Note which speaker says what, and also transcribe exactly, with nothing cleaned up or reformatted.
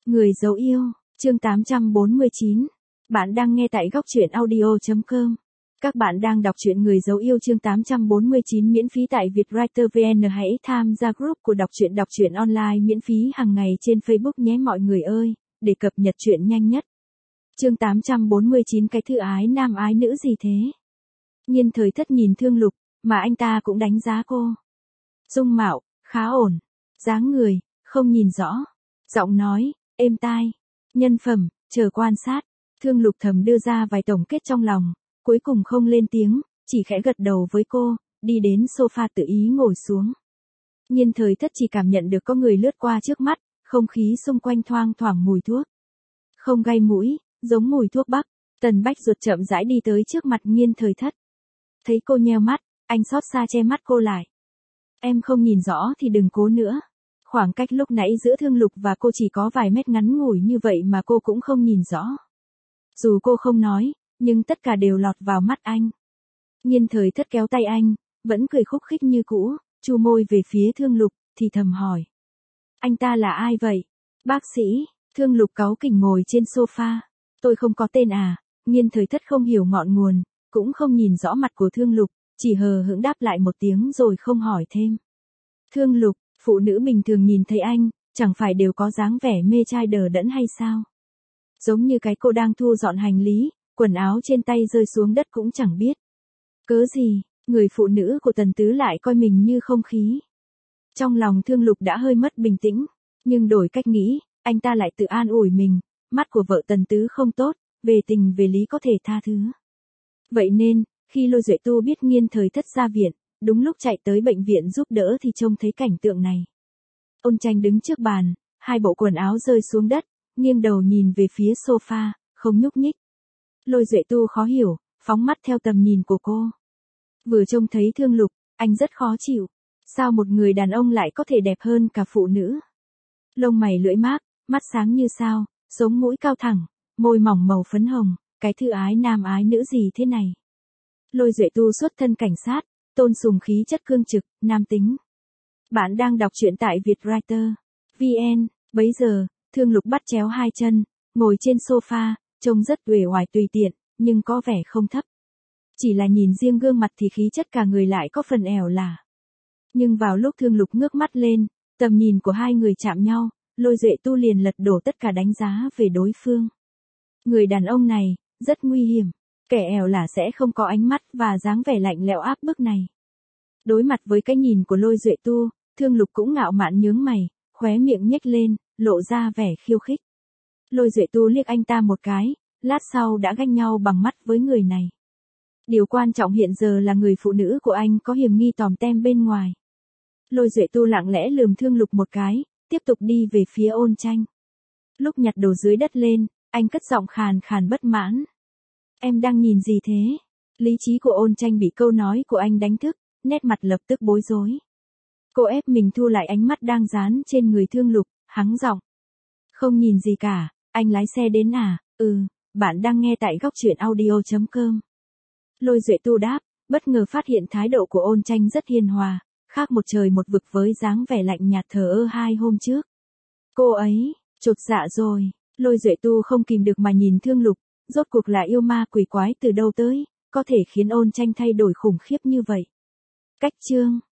Speaker 1: Người dấu yêu, chương tám trăm bốn mươi chín. Bạn đang nghe tại góc truyện audio chấm com. Các bạn đang đọc truyện Người dấu yêu chương tám trăm bốn mươi chín miễn phí tại Vietwriter vê en. Hãy tham gia group của đọc truyện đọc truyện online miễn phí hàng ngày trên Facebook nhé mọi người ơi, để cập nhật truyện nhanh nhất. Chương tám trăm bốn mươi chín cái thư ái nam ái nữ gì thế? Nhiên Thời Thất nhìn Thương Lục, mà anh ta cũng đánh giá cô. Dung mạo, khá ổn. Dáng người, không nhìn rõ. Giọng nói, êm tai. Nhân phẩm, chờ quan sát. Thương Lục thầm đưa ra vài tổng kết trong lòng, cuối cùng không lên tiếng, chỉ khẽ gật đầu với cô, đi đến sofa tự ý ngồi xuống. Nhiên Thời Thất chỉ cảm nhận được có người lướt qua trước mắt, không khí xung quanh thoang thoảng mùi thuốc. Không gây mũi, giống mùi thuốc bắc. Tần Bách Ruột chậm rãi đi tới trước mặt Nhiên Thời Thất. Thấy cô nheo mắt, anh xót xa che mắt cô lại. Em không nhìn rõ thì đừng cố nữa. Khoảng cách lúc nãy giữa Thương Lục và cô chỉ có vài mét ngắn ngủi như vậy mà cô cũng không nhìn rõ. Dù cô không nói, nhưng tất cả đều lọt vào mắt anh. Nhiên Thời Thất kéo tay anh, vẫn cười khúc khích như cũ, chu môi về phía Thương Lục, thì thầm hỏi. Anh ta là ai vậy? Bác sĩ. Thương Lục cáu kỉnh ngồi trên sofa. Tôi không có tên à? Nhiên Thời Thất không hiểu ngọn nguồn, cũng không nhìn rõ mặt của Thương Lục, chỉ hờ hững đáp lại một tiếng rồi không hỏi thêm. Thương Lục, phụ nữ bình thường nhìn thấy anh, chẳng phải đều có dáng vẻ mê trai đờ đẫn hay sao? Giống như cái cô đang thu dọn hành lý, quần áo trên tay rơi xuống đất cũng chẳng biết. Cớ gì, người phụ nữ của Tần Tứ lại coi mình như không khí. Trong lòng Thương Lục đã hơi mất bình tĩnh, nhưng đổi cách nghĩ, anh ta lại tự an ủi mình, mắt của vợ Tần Tứ không tốt, về tình về lý có thể tha thứ. Vậy nên, khi Lôi Duệ Tu biết Nhiên Thời Thất ra viện, đúng lúc chạy tới bệnh viện giúp đỡ thì trông thấy cảnh tượng này. Ôn Tranh đứng trước bàn, hai bộ quần áo rơi xuống đất, nghiêng đầu nhìn về phía sofa, không nhúc nhích. Lôi Duệ Tu khó hiểu, phóng mắt theo tầm nhìn của cô. Vừa trông thấy Thương Lục, anh rất khó chịu. Sao một người đàn ông lại có thể đẹp hơn cả phụ nữ? Lông mày lưỡi mác, mắt sáng như sao, sống mũi cao thẳng, môi mỏng màu phấn hồng, cái thư ái nam ái nữ gì thế này? Lôi Duệ Tu xuất thân cảnh sát, tôn sùng khí chất cương trực, nam tính. Bạn đang đọc truyện tại Vietwriter vê en. Bấy giờ, Thương Lục bắt chéo hai chân, ngồi trên sofa, trông rất uể oải tùy tiện, nhưng có vẻ không thấp. Chỉ là nhìn riêng gương mặt thì khí chất cả người lại có phần ẻo lả. Nhưng vào lúc Thương Lục ngước mắt lên, tầm nhìn của hai người chạm nhau, Lôi Duệ Tu liền lật đổ tất cả đánh giá về đối phương. Người đàn ông này, rất nguy hiểm. Kẻ ẻo lả sẽ không có ánh mắt và dáng vẻ lạnh lẽo áp bức này. Đối mặt với cái nhìn của Lôi Duệ Tu, Thương Lục cũng ngạo mạn nhướng mày, khóe miệng nhếch lên, lộ ra vẻ khiêu khích. Lôi Duệ Tu liếc anh ta một cái, lát sau đã ganh nhau bằng mắt với người này. Điều quan trọng hiện giờ là người phụ nữ của anh có hiểm nghi tòm tem bên ngoài. Lôi Duệ Tu lặng lẽ lườm Thương Lục một cái, tiếp tục đi về phía Ôn Tranh. Lúc nhặt đồ dưới đất lên, anh cất giọng khàn khàn bất mãn. Em đang nhìn gì thế? Lý trí của Ôn Tranh bị câu nói của anh đánh thức, nét mặt lập tức bối rối. Cô ép mình thu lại ánh mắt đang dán trên người Thương Lục, hắng giọng. Không nhìn gì cả, anh lái xe đến à? Ừ, bạn đang nghe tại góc truyện audio chấm com. Lôi Duệ Tu đáp, bất ngờ phát hiện thái độ của Ôn Tranh rất hiền hòa, khác một trời một vực với dáng vẻ lạnh nhạt thờ ơ hai hôm trước. Cô ấy, chột dạ rồi. Lôi Duệ Tu không kìm được mà nhìn Thương Lục, rốt cuộc là yêu ma quỷ quái từ đâu tới, có thể khiến Ôn Tranh thay đổi khủng khiếp như vậy. Cách chương